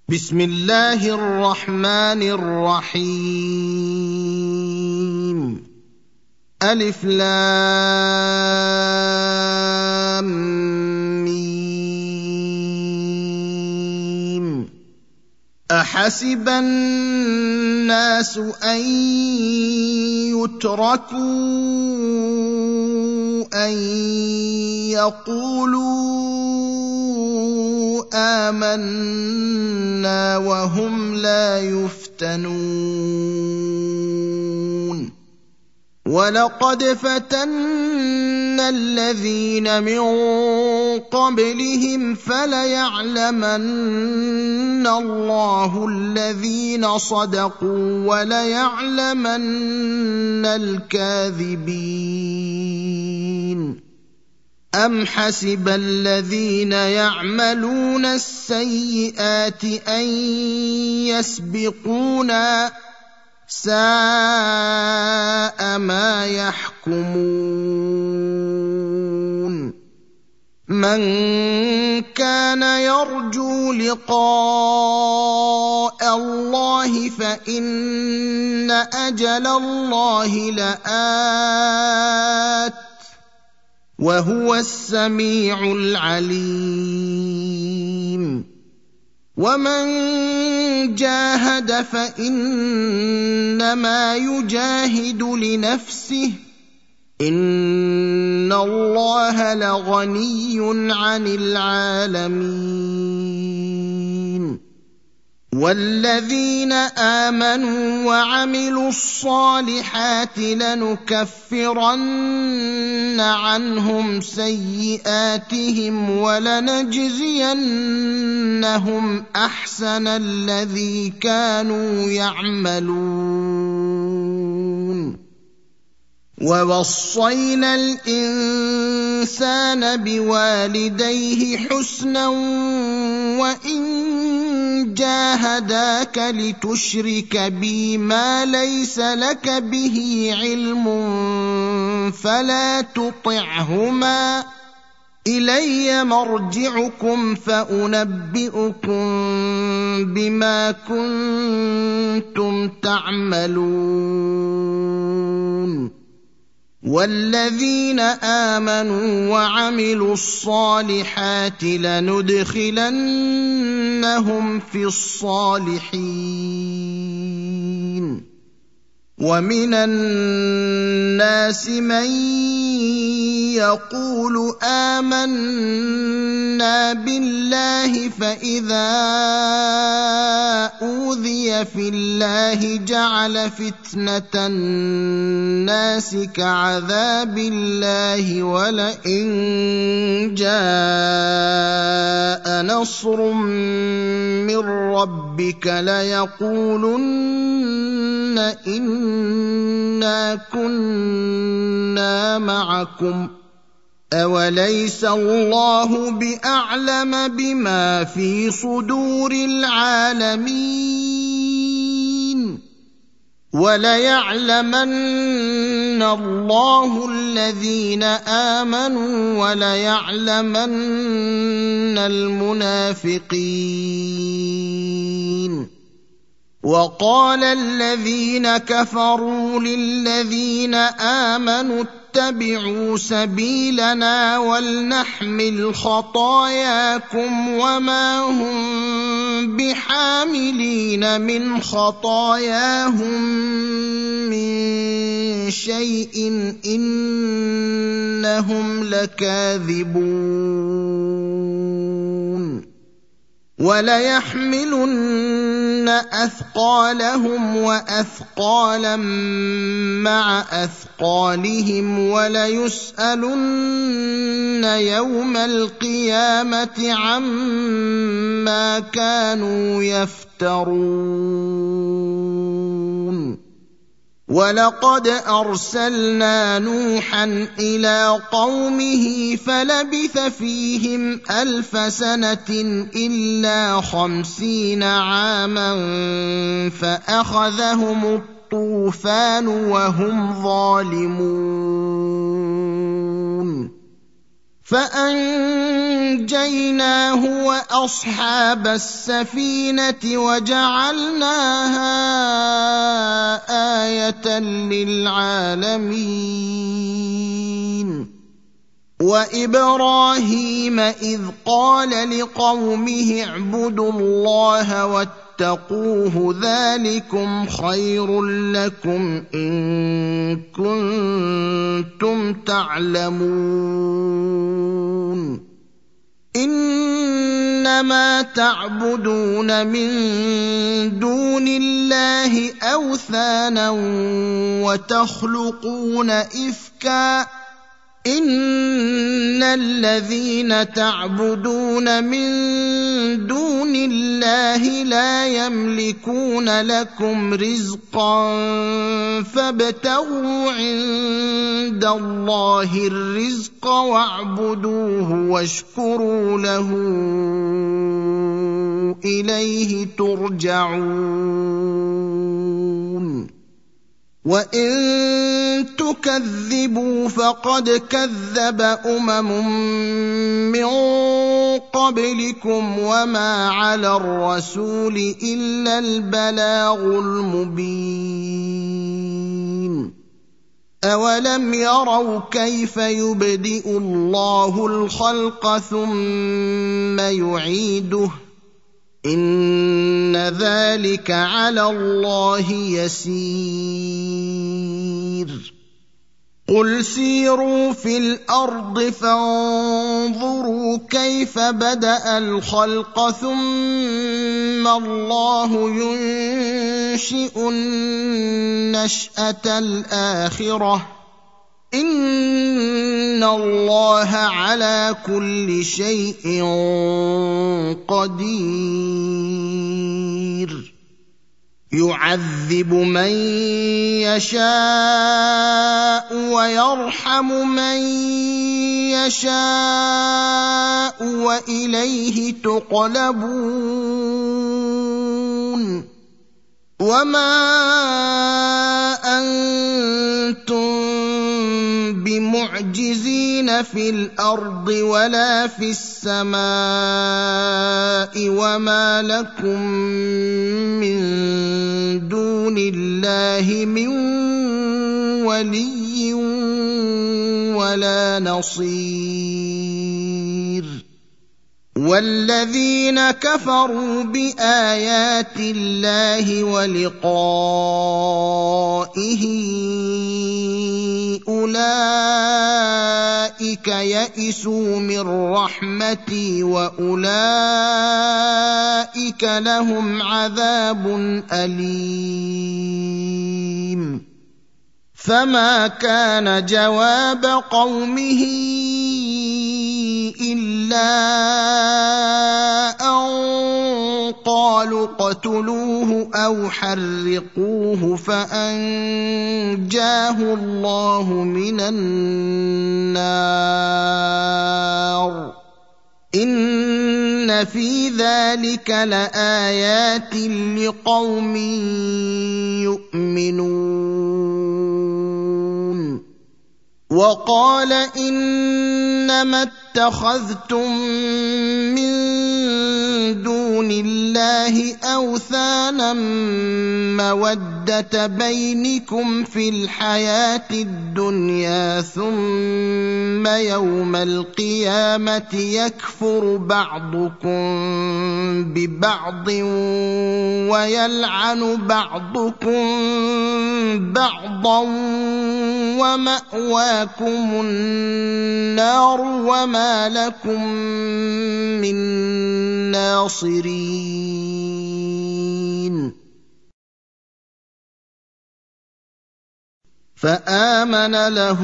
بسم الله الرحمن الرحيم ألف لام ميم أحسب الناس أن يتركوا أن يقولوا آمنا وهم لا يفتنون ولقد فتنا الذين من قبلهم فليعلمن الله الذين صدقوا وليعلمن الكاذبين أم حسب الذين يعملون السيئات أن يسبقونا ساء ما يحكمون من كان يرجو لقاء الله فإن أجل الله لآت وهو السميع العليم ومن جاهد فإنما يجاهد لنفسه إن الله لغني عن العالمين والذين آمنوا وعملوا الصالحات لنكفرن عنهم سيئاتهم ولنجزينهم أحسن الذي كانوا يعملون ووصينا الإنسان بوالديه حسنا وإن جاهداك لتشرك بي ما ليس لك به علم فلا تطعهما إلي مرجعكم فأنبئكم بما كنتم تعملون والذين آمنوا وعملوا الصالحات لندخلنهم في الصالحين ومن الناس من يقول آمنا بالله فإذا أوذي في الله جعل فتنة الناس كعذاب الله ولئن جاء نصر من ربك ليقولن إنا كنا معكم أوليس الله بأعلم بما في صدور العالمين وليعلمن الله الذين آمنوا وليعلمن المنافقين وقال الذين كفروا للذين آمنوا اتبعوا سبيلنا ولنحمل خطاياكم وما هم بحاملين من خطاياهم من شيء إنهم لكاذبون وليحملن أثقالهم وأثقالا مع أثقالهم وليسألن يوم القيامة عما كانوا يفترون ولقد أرسلنا نوحا إلى قومه فلبث فيهم 1000 سنة إلا 50 عاما فأخذهم الطوفان وهم ظالمون فأنجيناه وأصحاب السفينة وجعلناها آية للعالمين. وإبراهيم إذ قال لقومه اعبدوا الله واتقوه ذلكم خير لكم إن كنتم تعلمون. إنما تعبدون من دون الله أوثانا وتخلقون إفكا إن الذين تعبدون من دون الله لا يملكون لكم رزقا فابتغوا عند الله الرزق واعبدوه واشكروا له إليه ترجعون. وإن تكذبوا فقد كذب من قبلكم وما على الرسول إلا البلاغ المبين. أولم يروا كيف يبدئ الله الخلق ثم يعيده إن ذلك على الله يسير. قل سيروا في الأرض فانظروا كيف بدأ الخلق ثم الله ينشئ النشأة الآخرة إن الله على كل شيء قدير. يعذب من يشاء ويرحم من يشاء وإليه تقلبون. وما أنتم بمعجزين في الأرض ولا في السماء وما لكم من دون الله من ولي ولا نصير. والذين كفروا بآيات الله ولقائه أولئك يئسوا من رحمتي وأولئك لهم عذاب أليم. فما كان جواب قومه إلا أن قالوا اقتلوه أو حرقوه فأنجاه الله من النار. إن في ذلك لآيات لقوم يؤمنون. وقال إنما اتخذتم من دون الله أوثانا مودة بينكم في الحياة الدنيا ثم يوم القيامة يكفر بعضكم ببعض ويلعن بعضكم بعضا ومأواكم النار وما لكم من ناصرين. فآمن له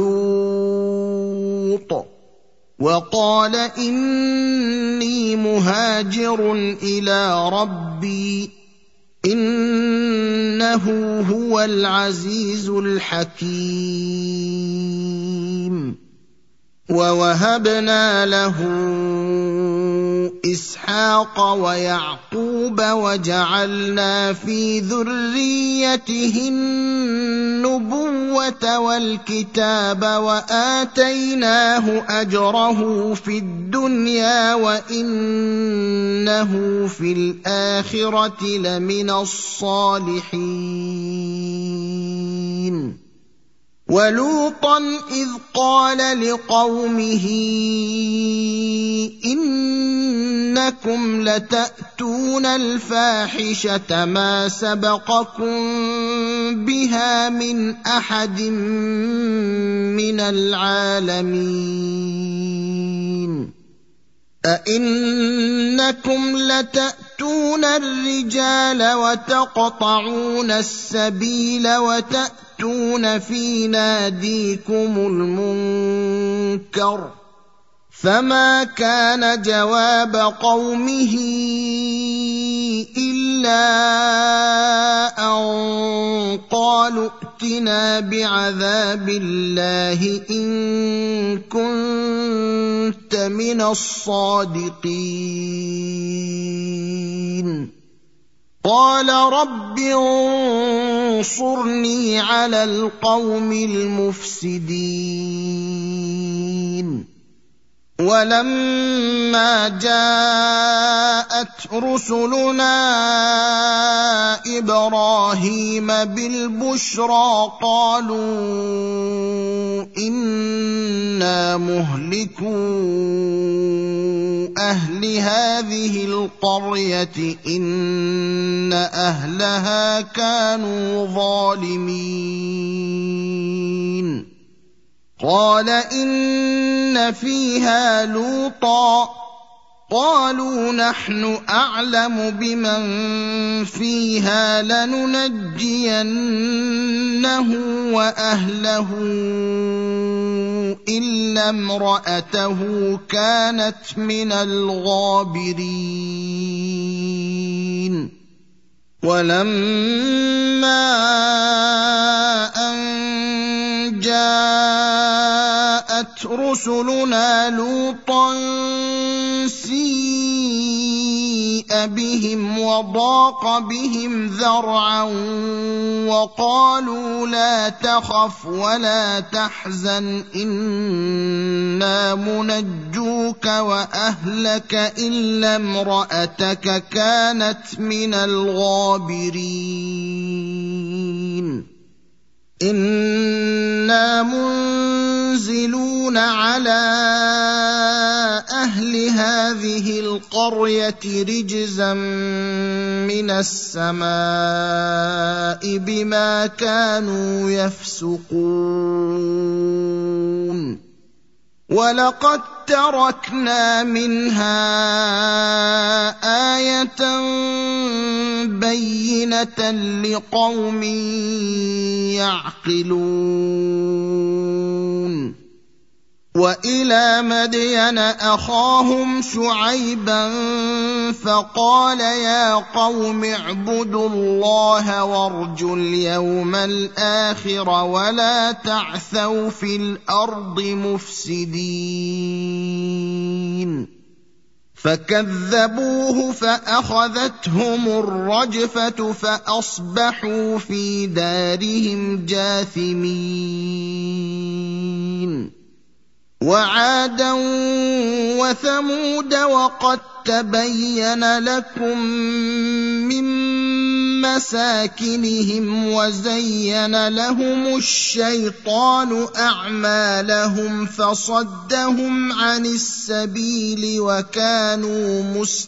لوط وقال إني مهاجر إلى ربي إنه هو العزيز الحكيم. ووهبنا له إسحاق ويعقوب وجعلنا في ذريته النبوة النبوة والكتاب وآتيناه أجره في الدنيا وإنه في الآخرة لمن الصالحين ولوطا إذ قال لقومه إنكم لتأتون الفاحشة ما سبقكم بها من أحد من العالمين أئنكم لتأتون الرجال وتقطعون السبيل وتأتون في ناديكم المنكر فما كان جواب قومه إلا أن قالوا ائتنا بعذاب الله إن كنت من الصادقين قال رب انصرني على القوم المفسدين ولما جاءت رسلنا إبراهيم بالبشرى قالوا إنا مهلكو أهل هذه القرية إن أهلها كانوا ظالمين قال إن فيها لوطا قالوا نحن أعلم بمن فيها لننجينه وأهله إلا امرأته كانت من الغابرين ولما أن جاءت رسلنا لوطا سيء بهم وضاق بهم ذرعا وقالوا لا تخف ولا تحزن إنا منجوك وأهلك إلا امرأتك كانت من الغابرين إنا منزلون على أهل هذه القرية رجزا من السماء بما كانوا يفسقون ولقد تركنا منها آية بينة لقوم يعقلون وإلى مدين أخاهم شعيبا فقال يا قوم اعبدوا الله وارجوا اليوم الآخر ولا تعثوا في الأرض مفسدين فكذبوه فأخذتهم الرجفة فأصبحوا في دارهم جاثمين وعادا وثمود وقد تبين لكم من مساكنهم وزين لهم الشيطان أعمالهم فصدهم عن السبيل وكانوا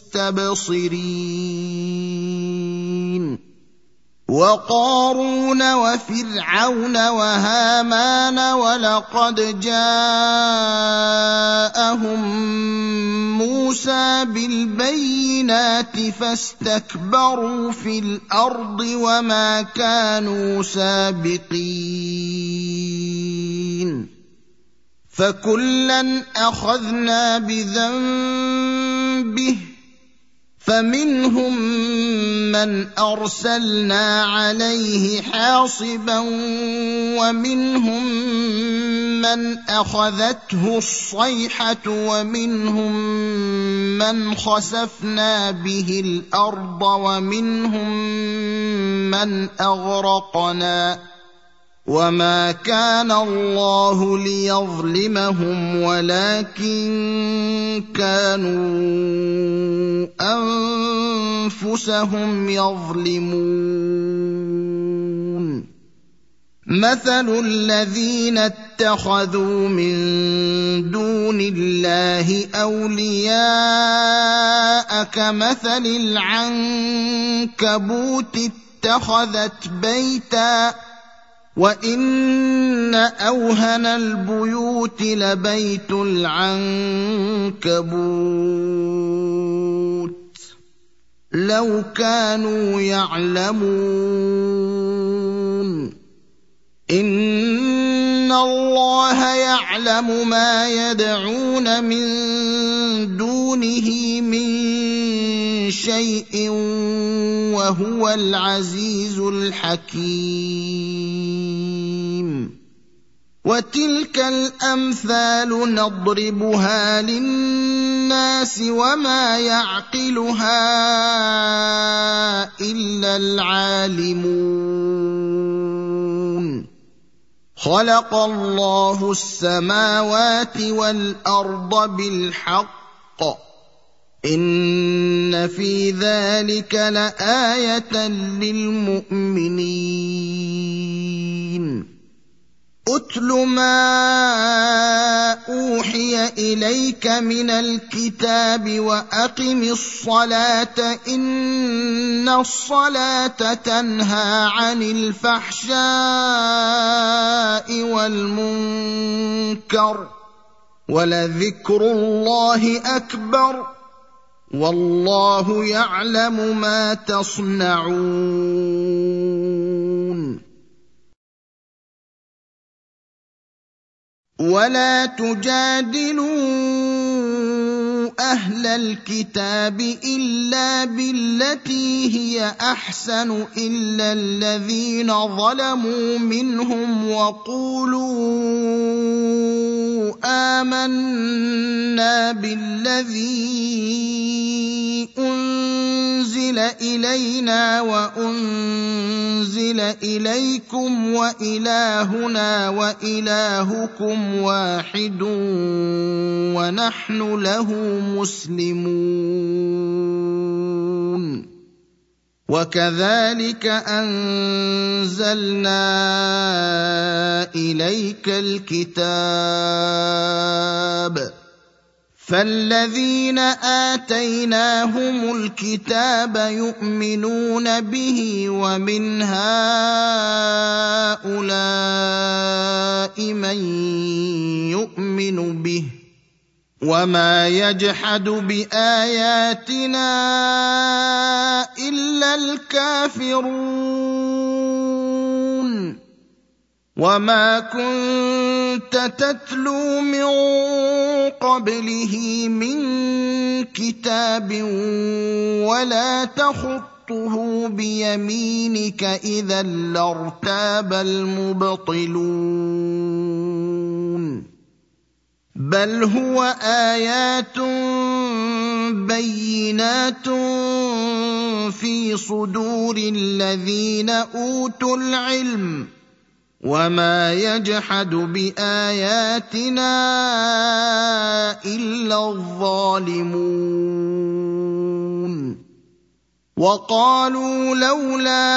مستبصرين وقارون وفرعون وهامان ولقد جاءهم موسى بالبينات فاستكبروا في الأرض وما كانوا سابقين فكلا أخذنا بذنبه فمنهم من أرسلنا عليه حاصبا ومنهم من أخذته الصيحة ومنهم من خسفنا به الأرض ومنهم من أغرقنا وما كان الله ليظلمهم ولكن كانوا أنفسهم يظلمون. مثل الذين اتخذوا من دون الله أولياء كمثل العنكبوت اتخذت بيتا وإن أوهن البيوت لبيت العنكبوت لو كانوا يعلمون. إن الله يعلم ما يدعون من دونه من شيء وهو العزيز الحكيم. وتلك الأمثال نضربها للناس وما يعقلها إلا العالمون. خلق الله السماوات والأرض بالحق إن في ذلك لآية للمؤمنين. أتل ما أوحي إليك من الكتاب وأقم الصلاة إن الصلاة تنهى عن الفحشاء والمنكر ولذكر الله أكبر والله يعلم ما تصنعون. ولا تجادلوا أهل الكتاب إلا بالتي هي أحسن إلا الذين ظلموا منهم وقولوا آمنا بالذي أنزل إلينا وأنزل إليكم وإلهنا وإلهكم واحد ونحن له مسلمون. وكذلك أنزلنا إليك الكتاب فالذين آتيناهم الكتاب يؤمنون به ومن هؤلاء من يؤمن به وما يجحد بآياتنا إلا الكافرون. وما كنت تتلو من قبله من كتاب ولا تخطه بيمينك إذا لارتاب المبطلون. بل هو آيات بينات في صدور الذين أوتوا العلم وما يجحد بآياتنا إلا الظالمون. وقالوا لولا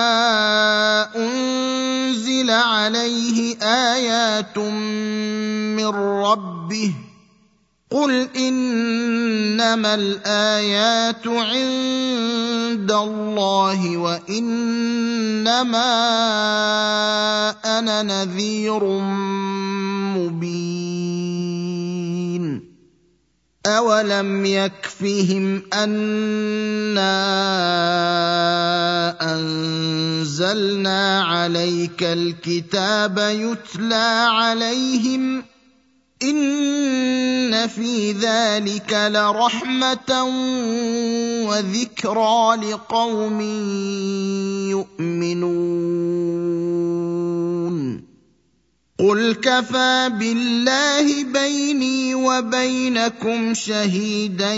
أنزل عليه آيات من ربه قل إنما الآيات عند الله وإنما أنا نذير مبين. أولم يكفهم أنا أنزلنا عليك الكتاب يتلى عليهم إن في ذلك لرحمة وذكرى لقوم يؤمنون. قل كفى بالله بيني وبينكم شهيدا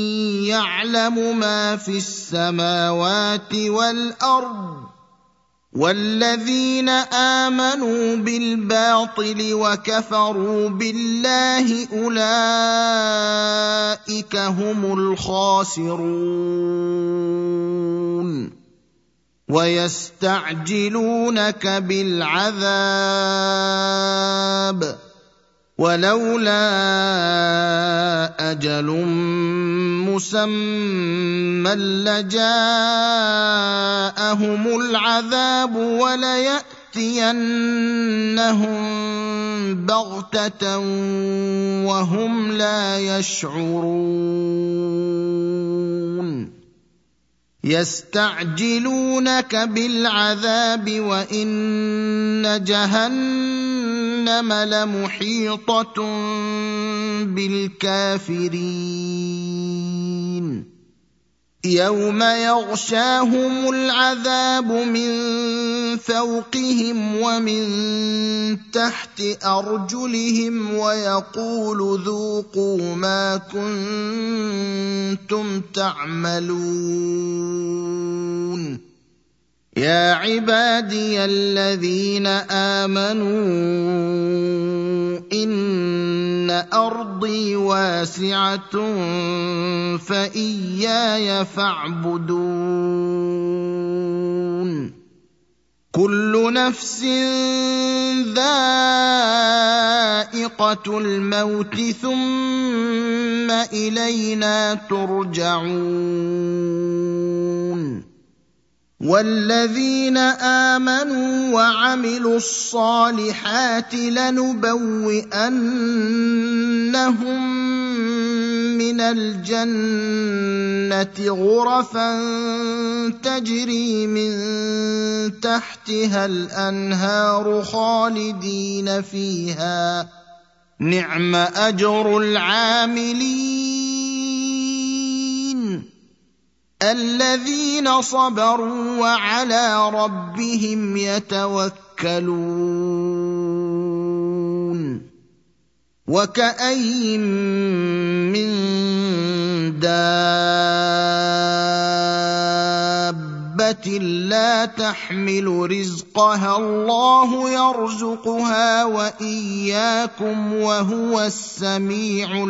يعلم ما في السماوات والأرض والذين آمنوا بالباطل وكفروا بالله أولئك هم الخاسرون ويستعجلونك بالعذاب ولولا أجل مسمى لجاءهم العذاب وليأتينهم بغتة وهم لا يشعرون يستعجلونك بالعذاب وإن جهنم لمحيطة بالكافرين يوم يغشاهم العذاب من فوقهم ومن تحت أرجلهم ويقول ذوقوا ما كنتم تعملون يا عبادي الذين آمنوا إن أرضي واسعة فإياي فاعبدون كل نفس ذائقة الموت ثم إلينا ترجعون والذين آمنوا وعملوا الصالحات لنبوئنهم من الجنة غرفا تجري من تحتها الأنهار خالدين فيها نعم أجر العاملين الذين صبروا وعلى ربهم يتوكلون وكأي من دابة لا تحمل رزقها الله يرزقها وإياكم وهو السميع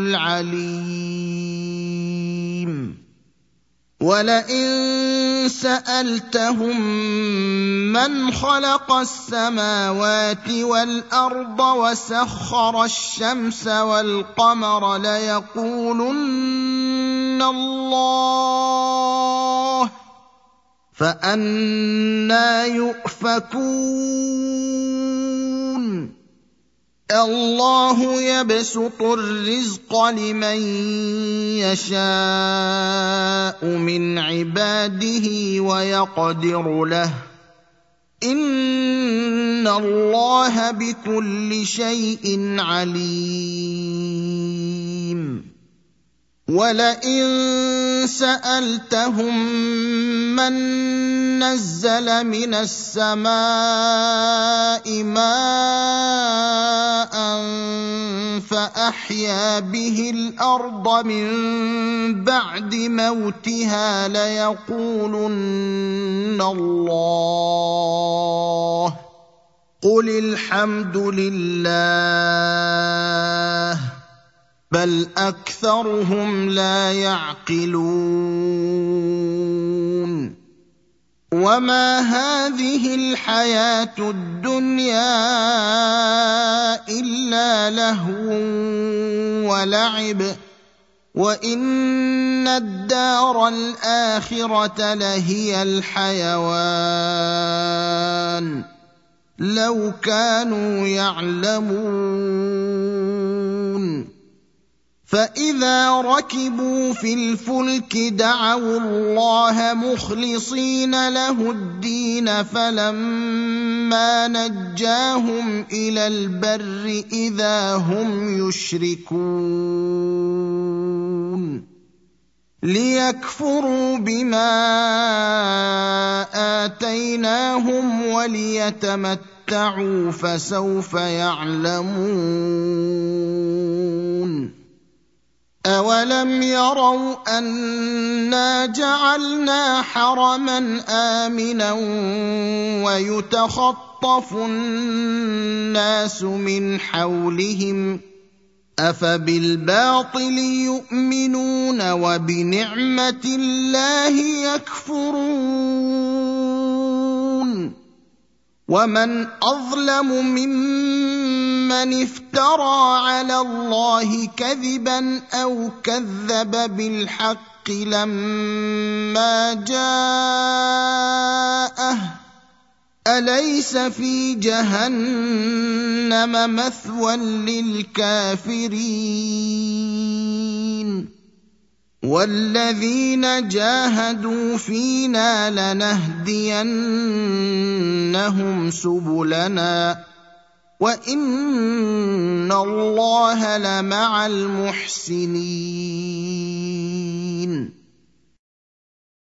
العليم ولئن سألتهم من خلق السماوات والأرض وسخر الشمس والقمر ليقولن الله فأنى يؤفكون الله يبسط الرزق لمن يشاء من عباده ويقدر له إن الله بكل شيء عليم ولئن سألتهم من نزل من السماء ماء فأحيا به الأرض من بعد موتها ليقولن الله قل الحمد لله بل أكثرهم لا يعقلون وما هذه الحياة الدنيا إلا لهو ولعب وإن الدار الآخرة لهي الحيوان لو كانوا يعلمون فإذا ركبوا في الفلك دعوا الله مخلصين له الدين فلما نجاهم إلى البر إذا هم يشركون ليكفروا بما آتيناهم وليتمتعوا فسوف يعلمون. فسوف يعلمون. فإذا ركبوا في الفلك دعوا الله مخلصين له الدين فلما نجاهم إلى البر إذا هم يشركون ليكفروا بما آتيناهم وليتمتعوا فسوف يعلمون. أولم يروا أنا جعلنا حرما آمنا ويتخطف الناس من حولهم أفبالباطل يؤمنون وبنعمة الله يكفرون ومن أظلم ممن افترى على الله كذبا أو كذب بالحق لما جاءه أليس في جهنم مثوى للكافرين والذين جاهدوا فينا لنهدينهم سبلنا وإن الله لمع المحسنين